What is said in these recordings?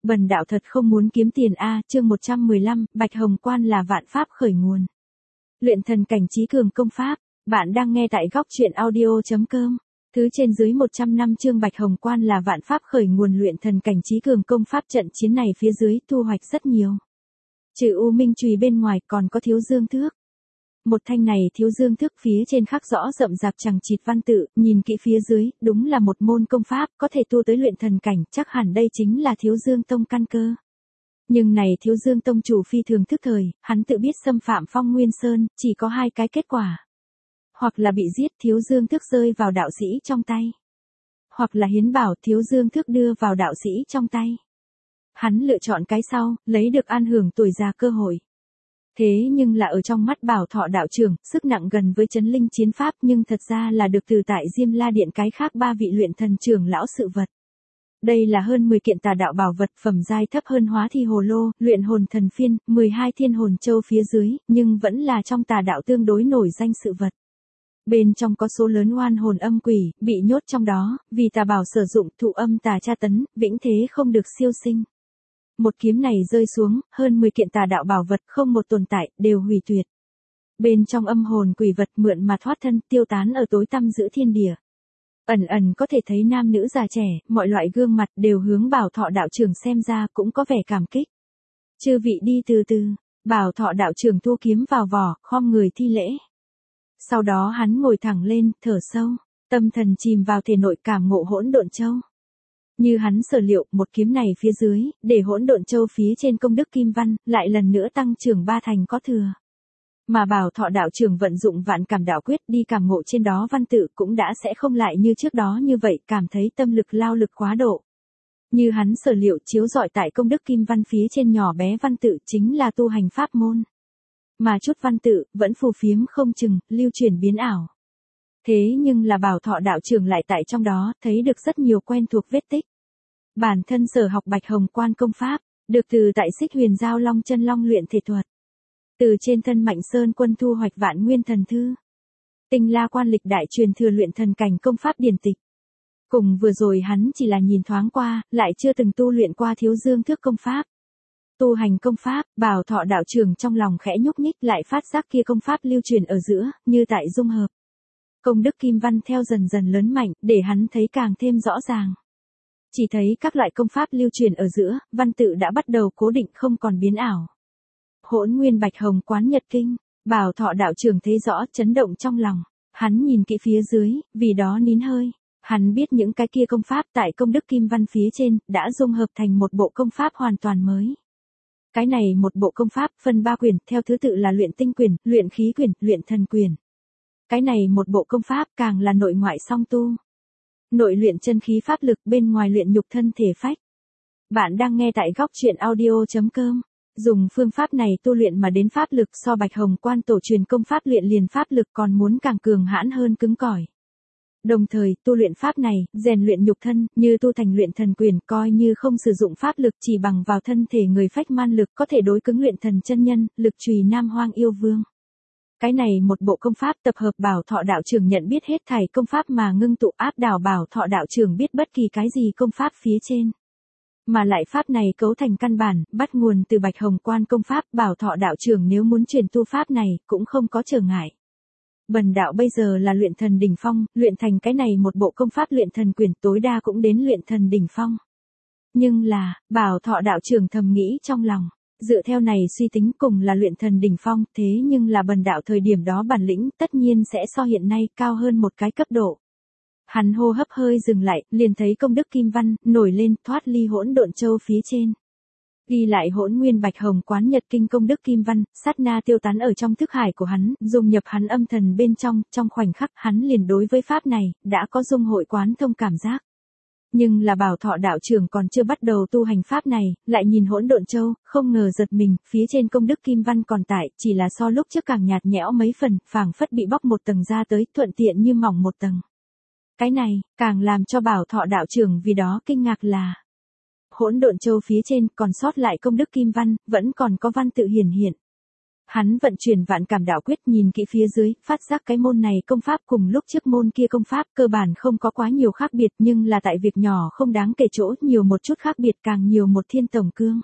Bần đạo thật không muốn kiếm tiền a, chương 115, Bạch Hồng Quan là vạn pháp khởi nguồn. Luyện thần cảnh trí cường công pháp, bạn đang nghe tại góc truyện audio.com. Thứ trên dưới 100 năm chương Bạch Hồng Quan là vạn pháp khởi nguồn luyện thần cảnh trí cường công pháp trận chiến này phía dưới thu hoạch rất nhiều. Trừ U Minh chùy bên ngoài còn có thiếu dương thước. Một thanh này thiếu dương thước phía trên khắc rõ rậm rạp chằng chịt văn tự, nhìn kỹ phía dưới, đúng là một môn công pháp, có thể tu tới luyện thần cảnh, chắc hẳn đây chính là thiếu dương tông căn cơ. Nhưng này thiếu dương tông chủ phi thường thức thời, hắn tự biết xâm phạm Phong Nguyên Sơn, chỉ có hai cái kết quả. Hoặc là bị giết thiếu dương thước rơi vào đạo sĩ trong tay. Hoặc là hiến bảo thiếu dương thước đưa vào đạo sĩ trong tay. Hắn lựa chọn cái sau, lấy được an hưởng tuổi già cơ hội. Thế nhưng là ở trong mắt Bảo Thọ đạo trưởng, sức nặng gần với chấn linh chiến pháp nhưng thật ra là được từ tại Diêm La Điện cái khác ba vị luyện thần trưởng lão sự vật. Đây là hơn 10 kiện tà đạo bảo vật phẩm giai thấp hơn hóa thi hồ lô, luyện hồn thần phiên, 12 thiên hồn châu phía dưới, nhưng vẫn là trong tà đạo tương đối nổi danh sự vật. Bên trong có số lớn oan hồn âm quỷ, bị nhốt trong đó, vì tà bảo sử dụng thụ âm tà tra tấn, vĩnh thế không được siêu sinh. Một kiếm này rơi xuống, hơn 10 kiện tà đạo bảo vật không một tồn tại, đều hủy tuyệt. Bên trong âm hồn quỷ vật mượn mà thoát thân, tiêu tán ở tối tăm giữa thiên địa. Ẩn ẩn có thể thấy nam nữ già trẻ, mọi loại gương mặt đều hướng Bảo Thọ đạo trưởng xem ra cũng có vẻ cảm kích. Chư vị đi từ từ, Bảo Thọ đạo trưởng thu kiếm vào vỏ, khom người thi lễ. Sau đó hắn ngồi thẳng lên, thở sâu, tâm thần chìm vào thể nội cảm ngộ hỗn độn châu. Như hắn sở liệu, một kiếm này phía dưới, để hỗn độn châu phía trên công đức kim văn, lại lần nữa tăng trưởng 3 thành có thừa. Mà Bảo Thọ đạo trưởng vận dụng vạn cảm đạo quyết đi cảm ngộ trên đó văn tự cũng đã sẽ không lại như trước đó như vậy, cảm thấy tâm lực lao lực quá độ. Như hắn sở liệu chiếu rọi tại công đức kim văn phía trên nhỏ bé văn tự chính là tu hành pháp môn. Mà chút văn tự, vẫn phù phiếm không chừng, lưu chuyển biến ảo. Thế nhưng là Bảo Thọ đạo trưởng lại tại trong đó, thấy được rất nhiều quen thuộc vết tích. Bản thân sở học Bạch Hồng Quan công pháp, được từ tại Xích Huyền Giao Long Chân Long luyện thể thuật. Từ trên thân Mạnh Sơn Quân thu hoạch Vạn Nguyên thần thư. Tinh La Quan lịch đại truyền thừa luyện thần cảnh công pháp điển tịch. Cùng vừa rồi hắn chỉ là nhìn thoáng qua, lại chưa từng tu luyện qua thiếu dương thước công pháp. Tu hành công pháp, Bảo Thọ đạo trưởng trong lòng khẽ nhúc nhích lại phát giác kia công pháp lưu truyền ở giữa, như tại dung hợp. Công đức kim văn theo dần dần lớn mạnh, để hắn thấy càng thêm rõ ràng. Chỉ thấy các loại công pháp lưu truyền ở giữa, văn tự đã bắt đầu cố định không còn biến ảo. Hỗn Nguyên Bạch Hồng Quán Nhật Kinh, Bảo Thọ đạo trưởng thấy rõ chấn động trong lòng. Hắn nhìn kỹ phía dưới, vì đó nín hơi. Hắn biết những cái kia công pháp tại công đức kim văn phía trên, đã dung hợp thành một bộ công pháp hoàn toàn mới. Cái này một bộ công pháp phân 3 quyển, theo thứ tự là luyện tinh quyển, luyện khí quyển, luyện thần quyển. Cái này một bộ công pháp càng là nội ngoại song tu. Nội luyện chân khí pháp lực, bên ngoài luyện nhục thân thể phách. Bạn đang nghe tại góc truyện audio.com. Dùng phương pháp này tu luyện mà đến pháp lực so Bạch Hồng Quan tổ truyền công pháp luyện liền pháp lực còn muốn càng cường hãn hơn cứng cỏi. Đồng thời, tu luyện pháp này, rèn luyện nhục thân, như tu thành luyện thần quyền, coi như không sử dụng pháp lực chỉ bằng vào thân thể người phách man lực có thể đối cứng luyện thần chân nhân, lực chùy Nam Hoang yêu vương. Cái này một bộ công pháp tập hợp Bảo Thọ đạo trưởng nhận biết hết thảy công pháp mà ngưng tụ áp đảo Bảo Thọ đạo trưởng biết bất kỳ cái gì công pháp phía trên. Mà lại pháp này cấu thành căn bản, bắt nguồn từ Bạch Hồng Quan công pháp, Bảo Thọ đạo trưởng nếu muốn truyền tu pháp này, cũng không có trở ngại. Bần đạo bây giờ là luyện thần đỉnh phong, luyện thành cái này một bộ công pháp luyện thần quyền tối đa cũng đến luyện thần đỉnh phong. Nhưng là, Bảo Thọ đạo trưởng thầm nghĩ trong lòng, dựa theo này suy tính cùng là luyện thần đỉnh phong, thế nhưng là bần đạo thời điểm đó bản lĩnh tất nhiên sẽ so hiện nay cao hơn một cái cấp độ. Hắn hô hấp hơi dừng lại, liền thấy công đức kim văn nổi lên thoát ly hỗn độn châu phía trên. Ghi lại Hỗn Nguyên Bạch Hồng Quán Nhật Kinh công đức kim văn, sát na tiêu tán ở trong thức hải của hắn, dung nhập hắn âm thần bên trong khoảnh khắc hắn liền đối với pháp này, đã có dung hội quán thông cảm giác. Nhưng là Bảo Thọ đạo trưởng còn chưa bắt đầu tu hành pháp này, lại nhìn hỗn độn châu, không ngờ giật mình, phía trên công đức kim văn còn tại, chỉ là so lúc trước càng nhạt nhẽo mấy phần, phảng phất bị bóc một tầng ra tới, thuận tiện như mỏng một tầng. Cái này, càng làm cho Bảo Thọ đạo trưởng vì đó kinh ngạc là hỗn độn châu phía trên còn sót lại công đức kim văn, vẫn còn có văn tự hiển hiện. Hắn vận chuyển vạn cảm đạo quyết nhìn kỹ phía dưới, phát giác cái môn này công pháp cùng lúc trước môn kia công pháp cơ bản không có quá nhiều khác biệt, nhưng là tại việc nhỏ không đáng kể chỗ nhiều một chút khác biệt càng nhiều một thiên tổng cương.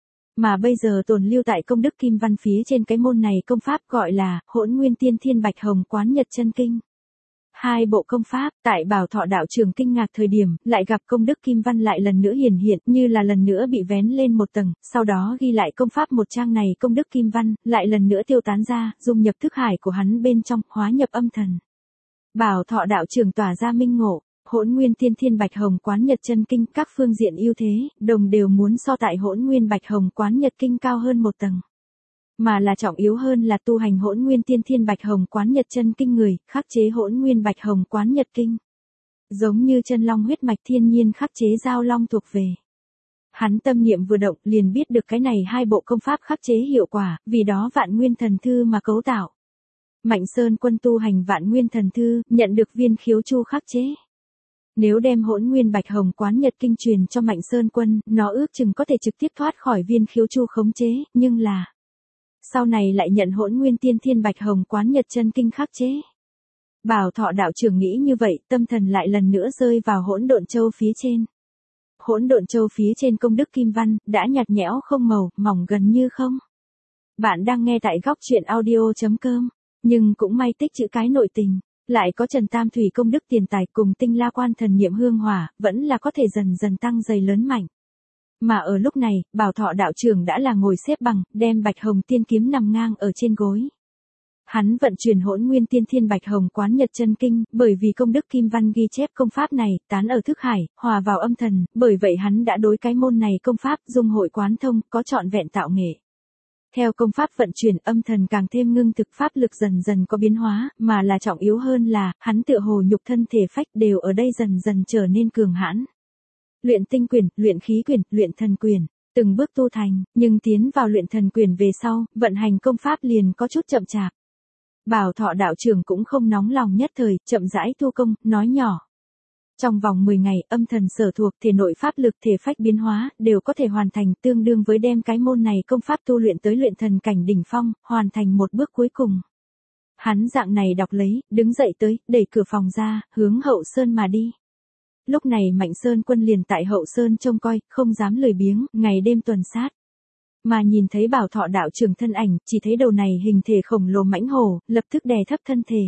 Mà bây giờ tồn lưu tại công đức kim văn phía trên cái môn này công pháp gọi là Hỗn Nguyên Tiên Thiên Bạch Hồng Quán Nhật Chân Kinh. Hai bộ công pháp, tại Bảo Thọ đạo trưởng kinh ngạc thời điểm, lại gặp công đức kim văn lại lần nữa hiển hiện, như là lần nữa bị vén lên một tầng, sau đó ghi lại công pháp một trang này công đức kim văn, lại lần nữa tiêu tán ra, dung nhập thức hải của hắn bên trong, hóa nhập âm thần. Bảo Thọ đạo trưởng tỏa ra minh ngộ, Hỗn Nguyên Tiên Thiên Bạch Hồng Quán Nhật Chân Kinh, các phương diện ưu thế, đồng đều muốn so tại Hỗn Nguyên Bạch Hồng Quán Nhật Kinh cao hơn một tầng. Mà là trọng yếu hơn là tu hành Hỗn Nguyên Tiên Thiên Bạch Hồng Quán Nhật Chân Kinh người, khắc chế Hỗn Nguyên Bạch Hồng Quán Nhật Kinh. Giống như chân long huyết mạch thiên nhiên khắc chế giao long thuộc về. Hắn tâm niệm vừa động liền biết được cái này hai bộ công pháp khắc chế hiệu quả, vì đó Vạn Nguyên Thần Thư mà cấu tạo. Mạnh Sơn Quân tu hành Vạn Nguyên Thần Thư, nhận được viên khiếu chu khắc chế. Nếu đem Hỗn Nguyên Bạch Hồng Quán Nhật Kinh truyền cho Mạnh Sơn Quân, nó ước chừng có thể trực tiếp thoát khỏi viên khiếu chu khống chế, nhưng là sau này lại nhận Hỗn Nguyên Tiên Thiên Bạch Hồng Quán Nhật Chân Kinh khắc chế. Bảo Thọ đạo trưởng nghĩ như vậy, tâm thần lại lần nữa rơi vào Hỗn Độn Châu phía trên. Hỗn Độn Châu phía trên công đức kim văn, đã nhạt nhẽo không màu, mỏng gần như không. Bạn đang nghe tại góc truyện audio.com, nhưng cũng may tích chữ cái nội tình, lại có Trần Tam Thủy công đức tiền tài cùng Tinh La Quan thần niệm hương hỏa, vẫn là có thể dần dần tăng dày lớn mạnh. Mà ở lúc này, Bảo Thọ đạo trưởng đã là ngồi xếp bằng, đem Bạch Hồng Tiên kiếm nằm ngang ở trên gối. Hắn vận chuyển Hỗn Nguyên Tiên Thiên Bạch Hồng Quán Nhật Chân Kinh, bởi vì công đức kim văn ghi chép công pháp này, tán ở thức hải, hòa vào âm thần, bởi vậy hắn đã đối cái môn này công pháp dung hội quán thông, có trọn vẹn tạo nghệ. Theo công pháp vận chuyển âm thần càng thêm ngưng thực pháp lực dần dần có biến hóa, mà là trọng yếu hơn là, hắn tựa hồ nhục thân thể phách đều ở đây dần dần trở nên cường hãn. Luyện tinh quyền, luyện khí quyền, luyện thần quyền, từng bước tu thành, nhưng tiến vào luyện thần quyền về sau, vận hành công pháp liền có chút chậm chạp. Bảo Thọ đạo trưởng cũng không nóng lòng nhất thời, chậm rãi tu công, nói nhỏ. Trong vòng 10 ngày, âm thần sở thuộc, thể nội pháp lực thể phách biến hóa, đều có thể hoàn thành, tương đương với đem cái môn này công pháp tu luyện tới luyện thần cảnh đỉnh phong, hoàn thành một bước cuối cùng. Hắn dạng này đọc lấy, đứng dậy tới, đẩy cửa phòng ra, hướng Hậu Sơn mà đi. Lúc này Mạnh Sơn Quân liền tại Hậu Sơn trông coi, không dám lười biếng, ngày đêm tuần sát. Mà nhìn thấy Bảo Thọ đạo trưởng thân ảnh, chỉ thấy đầu này hình thể khổng lồ mãnh hổ, lập tức đè thấp thân thể.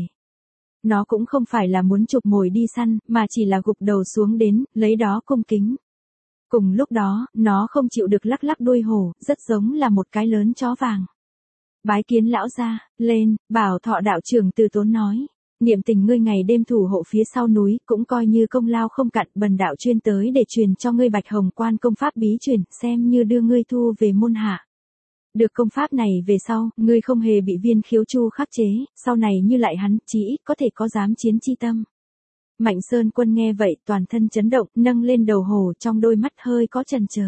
Nó cũng không phải là muốn chụp mồi đi săn, mà chỉ là gục đầu xuống đến, lấy đó cung kính. Cùng lúc đó, nó không chịu được lắc lắc đuôi hổ, rất giống là một cái lớn chó vàng. Bái kiến lão gia, lên, Bảo Thọ đạo trưởng từ tốn nói. Niệm tình ngươi ngày đêm thủ hộ phía sau núi, cũng coi như công lao không cạn, bần đạo chuyên tới để truyền cho ngươi Bạch Hồng Quan công pháp bí truyền, xem như đưa ngươi thu về môn hạ. Được công pháp này về sau, ngươi không hề bị viên khiếu chu khắc chế, sau này như lại hắn, chí ít có thể có dám chiến chi tâm. Mạnh Sơn Quân nghe vậy, toàn thân chấn động, nâng lên đầu hổ, trong đôi mắt hơi có chần chờ.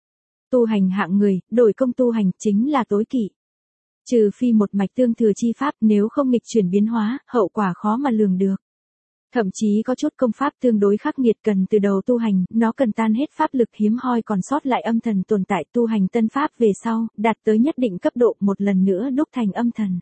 Tu hành hạng người, đổi công tu hành chính là tối kỵ. Trừ phi một mạch tương thừa chi pháp, nếu không nghịch chuyển biến hóa, hậu quả khó mà lường được. Thậm chí có chút công pháp tương đối khắc nghiệt cần từ đầu tu hành, nó cần tan hết pháp lực hiếm hoi còn sót lại âm thần tồn tại, tu hành tân pháp về sau, đạt tới nhất định cấp độ một lần nữa đúc thành âm thần.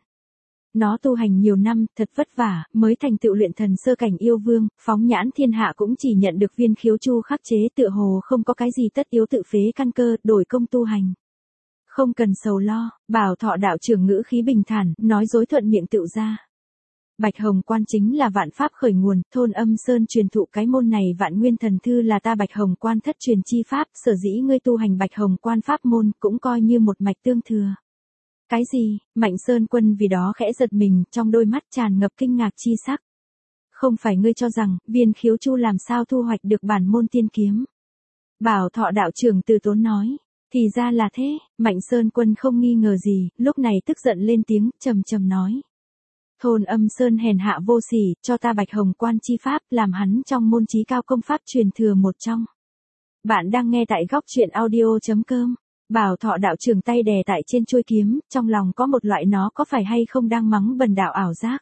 Nó tu hành nhiều năm, thật vất vả, mới thành tựu luyện thần sơ cảnh yêu vương, phóng nhãn thiên hạ cũng chỉ nhận được viên khiếu chu khắc chế, tựa hồ không có cái gì tất yếu tự phế căn cơ, đổi công tu hành. Không cần sầu lo, Bảo Thọ đạo trưởng ngữ khí bình thản, nói dối thuận miệng tựu ra. Bạch Hồng Quan chính là vạn pháp khởi nguồn, thôn Âm Sơn truyền thụ cái môn này Vạn Nguyên Thần Thư là ta Bạch Hồng Quan thất truyền chi pháp, sở dĩ ngươi tu hành Bạch Hồng Quan pháp môn, cũng coi như một mạch tương thừa. Cái gì? Mạnh Sơn Quân vì đó khẽ giật mình, trong đôi mắt tràn ngập kinh ngạc chi sắc. Không phải ngươi cho rằng, viên khiếu chu làm sao thu hoạch được bản môn tiên kiếm. Bảo Thọ đạo trưởng từ tốn nói. Thì ra là thế, Mạnh Sơn Quân không nghi ngờ gì, lúc này tức giận lên tiếng, trầm trầm nói. Thôn Âm Sơn hèn hạ vô sỉ, cho ta Bạch Hồng Quan chi pháp, làm hắn trong môn chí cao công pháp truyền thừa một trong. Bạn đang nghe tại góc truyện audio.com. Bảo Thọ đạo trưởng tay đè tại trên chuôi kiếm, trong lòng có một loại nó có phải hay không đang mắng bần đạo ảo giác.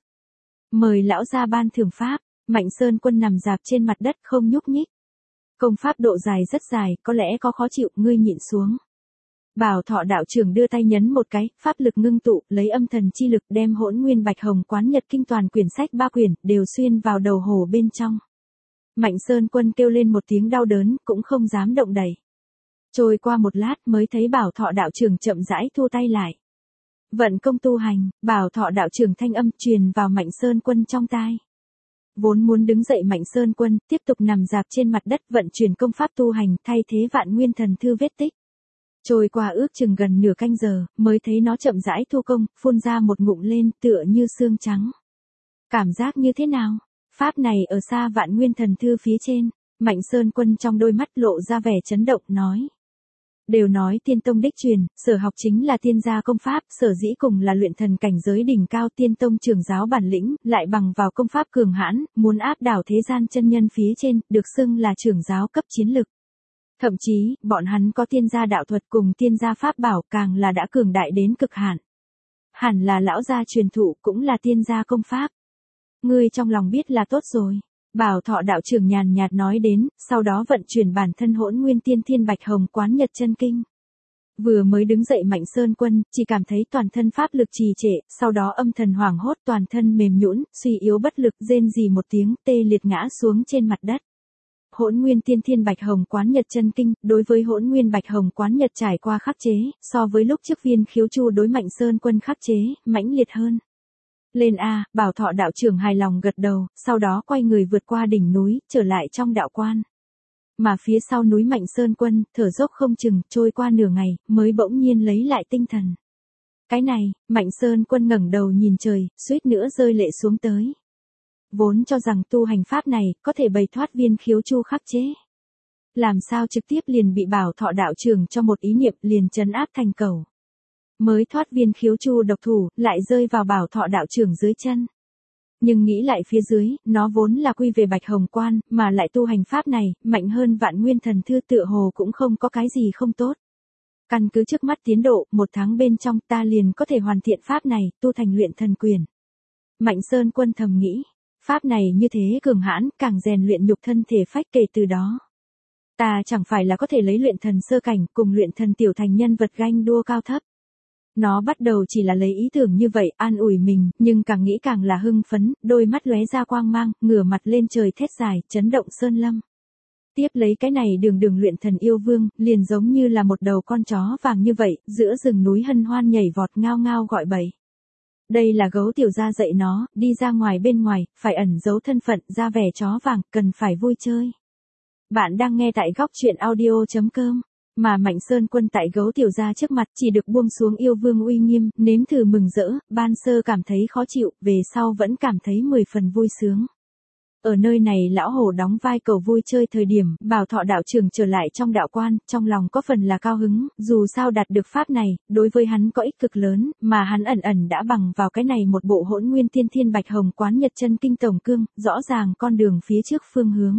Mời lão gia ban thưởng pháp, Mạnh Sơn Quân nằm dạp trên mặt đất không nhúc nhích. Công pháp độ dài rất dài, có lẽ có khó chịu, ngươi nhịn xuống. Bảo Thọ đạo trưởng đưa tay nhấn một cái, pháp lực ngưng tụ, lấy âm thần chi lực đem Hỗn Nguyên Bạch Hồng Quán Nhật Kinh toàn quyển sách 3 quyển, đều xuyên vào đầu hồ bên trong. Mạnh Sơn Quân kêu lên một tiếng đau đớn, cũng không dám động đậy. Trôi qua một lát mới thấy Bảo Thọ đạo trưởng chậm rãi thu tay lại. Vận công tu hành, Bảo Thọ đạo trưởng thanh âm truyền vào Mạnh Sơn Quân trong tai. Vốn muốn đứng dậy Mạnh Sơn Quân, tiếp tục nằm dạp trên mặt đất vận chuyển công pháp tu hành, thay thế Vạn Nguyên Thần Thư vết tích. Trôi qua ước chừng gần nửa canh giờ, mới thấy nó chậm rãi thu công, phun ra một ngụm lên, tựa như xương trắng. Cảm giác như thế nào? Pháp này ở xa Vạn Nguyên Thần Thư phía trên, Mạnh Sơn Quân trong đôi mắt lộ ra vẻ chấn động, nói. Đều nói tiên tông đích truyền, sở học chính là tiên gia công pháp, sở dĩ cùng là luyện thần cảnh giới đỉnh cao tiên tông trưởng giáo bản lĩnh, lại bằng vào công pháp cường hãn, muốn áp đảo thế gian chân nhân phía trên, được xưng là trưởng giáo cấp chiến lực. Thậm chí, bọn hắn có tiên gia đạo thuật cùng tiên gia pháp bảo càng là đã cường đại đến cực hạn. Hẳn là lão gia truyền thụ cũng là tiên gia công pháp. Ngươi trong lòng biết là tốt rồi. Bảo Thọ đạo trưởng nhàn nhạt nói đến, sau đó vận chuyển bản thân Hỗn Nguyên Tiên Thiên Bạch Hồng Quán Nhật Chân Kinh. Vừa mới đứng dậy Mạnh Sơn Quân, chỉ cảm thấy toàn thân pháp lực trì trệ, sau đó âm thần hoảng hốt, toàn thân mềm nhũn, suy yếu bất lực, rên rỉ một tiếng, tê liệt ngã xuống trên mặt đất. Hỗn Nguyên Tiên Thiên Bạch Hồng Quán Nhật Chân Kinh, đối với Hỗn Nguyên Bạch Hồng Quán Nhật trải qua khắc chế, so với lúc trước Viên Khiếu Chu đối Mạnh Sơn Quân khắc chế, mãnh liệt hơn. Lên a, Bảo Thọ đạo trưởng hài lòng gật đầu, sau đó quay người vượt qua đỉnh núi, trở lại trong đạo quan. Mà phía sau núi Mạnh Sơn Quân, thở dốc không chừng, trôi qua nửa ngày, mới bỗng nhiên lấy lại tinh thần. Cái này, Mạnh Sơn Quân ngẩng đầu nhìn trời, suýt nữa rơi lệ xuống tới. Vốn cho rằng tu hành pháp này, có thể bày thoát Viên Khiếu Chu khắc chế. Làm sao trực tiếp liền bị Bảo Thọ đạo trưởng cho một ý niệm liền trấn áp thành cầu. Mới thoát Viên Khiếu Chu độc thủ, lại rơi vào Bảo Thọ đạo trưởng dưới chân. Nhưng nghĩ lại phía dưới, nó vốn là quy về Bạch Hồng Quan, mà lại tu hành pháp này, mạnh hơn Vạn Nguyên Thần Thư tựa hồ cũng không có cái gì không tốt. Căn cứ trước mắt tiến độ, 1 tháng bên trong ta liền có thể hoàn thiện pháp này, tu thành luyện thần quyền. Mạnh Sơn Quân thầm nghĩ, pháp này như thế cường hãn, càng rèn luyện nhục thân thể phách kể từ đó. Ta chẳng phải là có thể lấy luyện thần sơ cảnh cùng luyện thần tiểu thành nhân vật ganh đua cao thấp. Nó bắt đầu chỉ là lấy ý tưởng như vậy an ủi mình, nhưng càng nghĩ càng là hưng phấn, đôi mắt lóe ra quang mang, ngửa mặt lên trời thét dài, chấn động sơn lâm. Tiếp lấy cái này đường luyện thần yêu vương, liền giống như là một đầu con chó vàng như vậy, giữa rừng núi hân hoan nhảy vọt ngao ngao gọi bậy. Đây là Gấu tiểu gia dạy nó, đi ra ngoài bên ngoài, phải ẩn giấu thân phận, ra vẻ chó vàng, cần phải vui chơi. Bạn đang nghe tại góc truyện audio.com. Mà Mạnh Sơn Quân tại Gấu tiểu gia trước mặt chỉ được buông xuống yêu vương uy nghiêm, nếm thử mừng rỡ, ban sơ cảm thấy khó chịu, về sau vẫn cảm thấy 10 phần vui sướng. Ở nơi này lão hổ đóng vai cầu vui chơi thời điểm, Bảo Thọ đạo trưởng trở lại trong đạo quan, trong lòng có phần là cao hứng, dù sao đạt được pháp này, đối với hắn có ích cực lớn, mà hắn ẩn đã bằng vào cái này một bộ Hỗn Nguyên Tiên Thiên Bạch Hồng Quán Nhật Chân Kinh tổng cương, rõ ràng con đường phía trước phương hướng.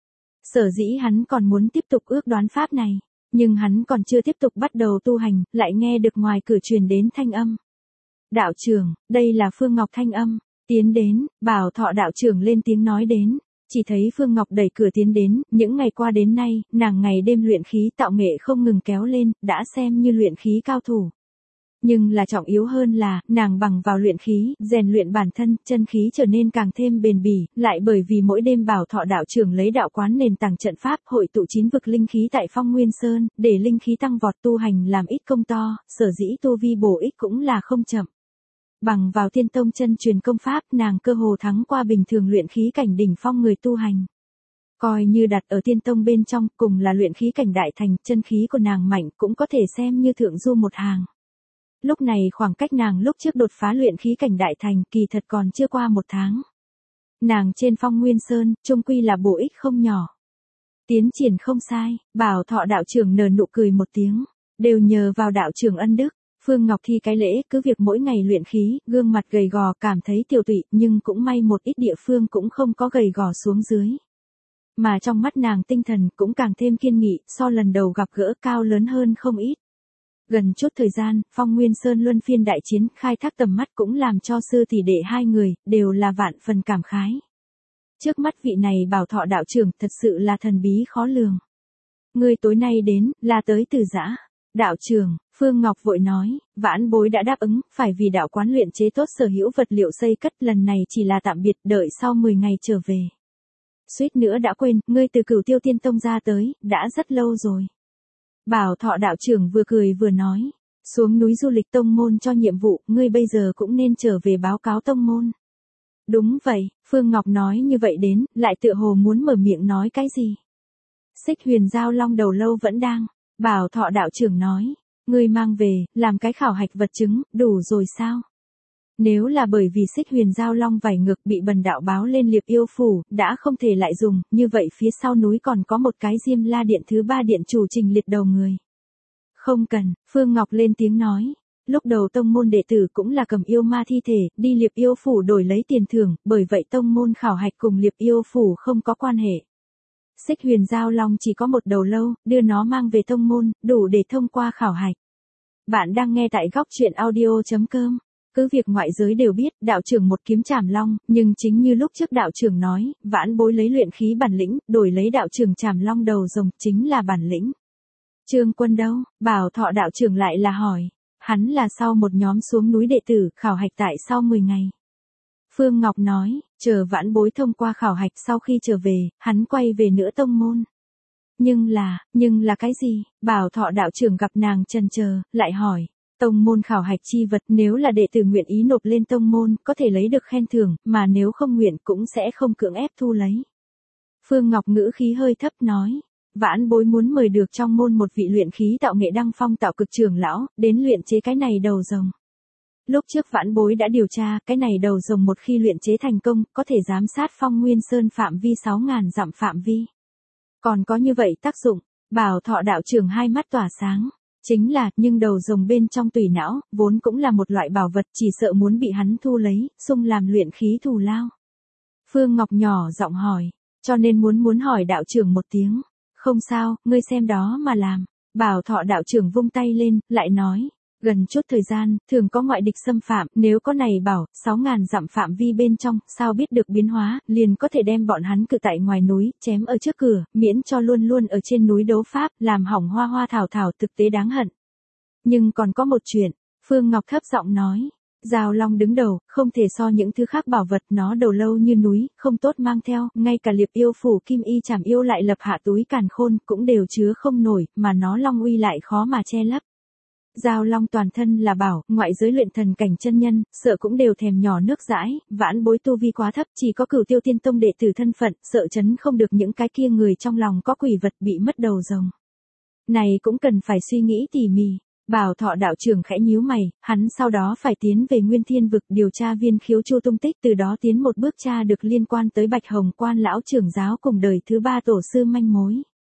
Sở dĩ hắn còn muốn tiếp tục ước đoán pháp này. Nhưng hắn còn chưa tiếp tục bắt đầu tu hành, lại nghe được ngoài cửa truyền đến thanh âm. Đạo trưởng, đây là Phương Ngọc thanh âm. Tiến đến, Bảo Thọ đạo trưởng lên tiếng nói đến. Chỉ thấy Phương Ngọc đẩy cửa tiến đến, những ngày qua đến nay, nàng ngày đêm luyện khí tạo nghệ không ngừng kéo lên, đã xem như luyện khí cao thủ. Nhưng là trọng yếu hơn là, nàng bằng vào luyện khí, rèn luyện bản thân, chân khí trở nên càng thêm bền bỉ, lại bởi vì mỗi đêm Bảo Thọ đạo trưởng lấy đạo quán nền tảng trận pháp hội tụ 9 vực linh khí tại Phong Nguyên Sơn, để linh khí tăng vọt tu hành làm ít công to, sở dĩ tu vi bổ ích cũng là không chậm. Bằng vào Tiên Tông chân truyền công pháp, nàng cơ hồ thắng qua bình thường luyện khí cảnh đỉnh phong người tu hành. Coi như đặt ở Tiên Tông bên trong, cùng là luyện khí cảnh đại thành, chân khí của nàng mạnh cũng có thể xem như thượng du một hàng. Lúc này khoảng cách nàng lúc trước đột phá luyện khí cảnh đại thành kỳ thật còn chưa qua 1 tháng. Nàng trên Phong Nguyên Sơn, chung quy là bổ ích không nhỏ. Tiến triển không sai, Bảo Thọ đạo trưởng nở nụ cười một tiếng, đều nhờ vào đạo trưởng ân đức. Phương Ngọc thi cái lễ, cứ việc mỗi ngày luyện khí, gương mặt gầy gò cảm thấy tiêu tụy, nhưng cũng may một ít địa phương cũng không có gầy gò xuống dưới. Mà trong mắt nàng tinh thần cũng càng thêm kiên nghị, so lần đầu gặp gỡ cao lớn hơn không ít. Gần chút thời gian, Phong Nguyên Sơn luân phiên đại chiến, khai thác tầm mắt cũng làm cho sư tỷ đệ hai người, đều là vạn phần cảm khái. Trước mắt vị này Bảo Thọ đạo trưởng thật sự là thần bí khó lường. Người tối nay đến, là tới từ giã. Đạo trưởng, Phương Ngọc vội nói, vãn bối đã đáp ứng, phải vì đạo quán luyện chế tốt sở hữu vật liệu xây cất, lần này chỉ là tạm biệt, đợi sau 10 ngày trở về. Suýt nữa đã quên, ngươi từ Cửu Tiêu Tiên Tông ra tới, đã rất lâu rồi. Bảo Thọ đạo trưởng vừa cười vừa nói, xuống núi du lịch tông môn cho nhiệm vụ, ngươi bây giờ cũng nên trở về báo cáo tông môn. Đúng vậy, Phương Ngọc nói như vậy đến, lại tựa hồ muốn mở miệng nói cái gì. Xích Huyền Giao Long đầu lâu vẫn đang, Bảo Thọ đạo trưởng nói, ngươi mang về, làm cái khảo hạch vật chứng, đủ rồi sao? Nếu là bởi vì Xích Huyền Giao Long vảy ngược bị bần đạo báo lên Liệp Yêu Phủ, đã không thể lại dùng, như vậy phía sau núi còn có một cái Diêm La Điện thứ 3 điện chủ Trình Liệt đầu người. Không cần, Phương Ngọc lên tiếng nói. Lúc đầu tông môn đệ tử cũng là cầm yêu ma thi thể, đi Liệp Yêu Phủ đổi lấy tiền thưởng, bởi vậy tông môn khảo hạch cùng Liệp Yêu Phủ không có quan hệ. Xích Huyền Giao Long chỉ có một đầu lâu, đưa nó mang về tông môn, đủ để thông qua khảo hạch. Bạn đang nghe tại góc truyện audio.com. Cứ việc ngoại giới đều biết, đạo trưởng một kiếm chảm long, nhưng chính như lúc trước đạo trưởng nói, vãn bối lấy luyện khí bản lĩnh, đổi lấy đạo trưởng chảm long đầu rồng, chính là bản lĩnh. Trương Quân đâu? Bảo Thọ đạo trưởng lại là hỏi. Hắn là sau một nhóm xuống núi đệ tử, khảo hạch tại sau 10 ngày. Phương Ngọc nói, chờ vãn bối thông qua khảo hạch sau khi trở về, hắn quay về nữa tông môn. Nhưng là cái gì? Bảo Thọ đạo trưởng gặp nàng chần chờ, lại hỏi. Tông môn khảo hạch chi vật, nếu là đệ tử nguyện ý nộp lên tông môn, có thể lấy được khen thưởng, mà nếu không nguyện cũng sẽ không cưỡng ép thu lấy. Phương Ngọc ngữ khí hơi thấp nói. Vãn bối muốn mời được trong môn một vị luyện khí tạo nghệ đăng phong tạo cực trưởng lão, đến luyện chế cái này đầu rồng. Lúc trước vãn bối đã điều tra, cái này đầu rồng một khi luyện chế thành công, có thể giám sát Phong Nguyên Sơn phạm vi 6.000 dặm phạm vi. Còn có như vậy tác dụng, Bảo Thọ đạo trưởng hai mắt tỏa sáng. Chính là, nhưng đầu rồng bên trong tùy não, vốn cũng là một loại bảo vật, chỉ sợ muốn bị hắn thu lấy, xung làm luyện khí thù lao. Phương Ngọc nhỏ giọng hỏi, cho nên muốn hỏi đạo trưởng một tiếng. Không sao, ngươi xem đó mà làm. Bảo Thọ đạo trưởng vung tay lên, lại nói, gần chút thời gian, thường có ngoại địch xâm phạm, nếu có này bảo, 6.000 dặm phạm vi bên trong, sao biết được biến hóa, liền có thể đem bọn hắn cự tại ngoài núi, chém ở trước cửa, miễn cho luôn luôn ở trên núi đấu pháp, làm hỏng hoa hoa thảo thảo thực tế đáng hận. Nhưng còn có một chuyện, Phương Ngọc thấp giọng nói. Giao Long đứng đầu, không thể so những thứ khác bảo vật, nó đầu lâu như núi, không tốt mang theo, ngay cả Liệp Yêu Phủ Kim Y Trảm Yêu lại lập hạ túi càn khôn, cũng đều chứa không nổi, mà nó long uy lại khó mà che lấp. Giao Long toàn thân là bảo, ngoại giới luyện thần cảnh chân nhân, sợ cũng đều thèm nhỏ nước dãi, vãn bối tu vi quá thấp, chỉ có Cửu Tiêu Tiên Tông đệ tử thân phận, sợ chấn không được những cái kia người trong lòng có quỷ vật bị mất đầu rồng. Này cũng cần phải suy nghĩ tỉ mỉ. Bảo Thọ đạo trưởng khẽ nhíu mày, hắn sau đó phải tiến về Nguyên Thiên vực điều tra Viên Khiếu Chu tung tích, từ đó tiến một bước tra được liên quan tới Bạch Hồng Quan lão trưởng giáo cùng đời thứ 3 tổ sư manh mối.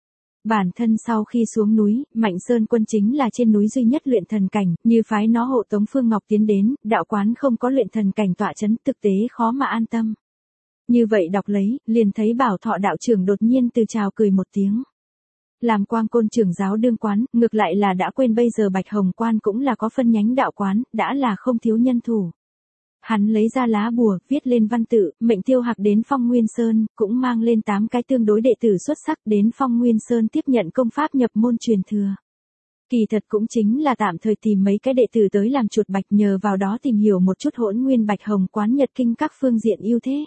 Bản thân sau khi xuống núi, Mạnh Sơn Quân chính là trên núi duy nhất luyện thần cảnh, như phái nó hộ tống Phương Ngọc tiến đến, đạo quán không có luyện thần cảnh tọa chấn, thực tế khó mà an tâm. Như vậy đọc lấy, liền thấy Bảo Thọ đạo trưởng đột nhiên từ chào cười một tiếng. Làm Quang Côn trưởng giáo đương quán, ngược lại là đã quên bây giờ Bạch Hồng Quan cũng là có phân nhánh đạo quán, đã là không thiếu nhân thủ. Hắn lấy ra lá bùa, viết lên văn tự, mệnh Tiêu Hạc đến Phong Nguyên Sơn, cũng mang lên 8 cái tương đối đệ tử xuất sắc đến Phong Nguyên Sơn tiếp nhận công pháp nhập môn truyền thừa. Kỳ thật cũng chính là tạm thời tìm mấy cái đệ tử tới làm chuột bạch, nhờ vào đó tìm hiểu một chút Hỗn Nguyên Bạch Hồng Quán Nhật Kinh các phương diện ưu thế.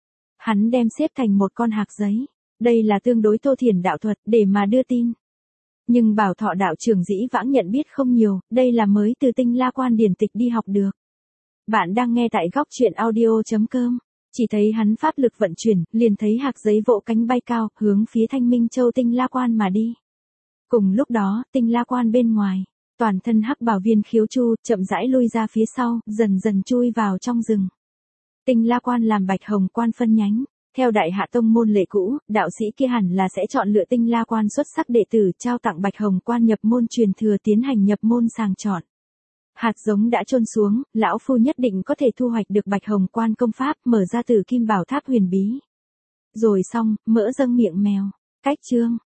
Hắn đem xếp thành một con hạc giấy. Đây là tương đối thô thiển đạo thuật để mà đưa tin. Nhưng Bảo Thọ đạo trưởng dĩ vãng nhận biết không nhiều, đây là mới từ Tinh La Quan điển tịch đi học được. Bạn đang nghe tại góc truyện audio.com. Chỉ thấy hắn pháp lực vận chuyển, liền thấy hạc giấy vỗ cánh bay cao, hướng phía Thanh Minh Châu Tinh La Quan mà đi. Cùng lúc đó, Tinh La Quan bên ngoài, toàn thân hắc bào Viên Khiếu Chu, chậm rãi lui ra phía sau, dần dần chui vào trong rừng. Tinh La Quan làm Bạch Hồng Quan phân nhánh. Theo Đại Hạ Tông môn lệ cũ, đạo sĩ kia hẳn là sẽ chọn lựa Tinh La Quan xuất sắc đệ tử, trao tặng Bạch Hồng Quan nhập môn truyền thừa, tiến hành nhập môn sàng chọn. Hạt giống đã chôn xuống, lão phu nhất định có thể thu hoạch được Bạch Hồng Quan công pháp, mở ra Tử Kim Bảo Tháp huyền bí. Rồi xong, mỡ dâng miệng mèo. Cách chương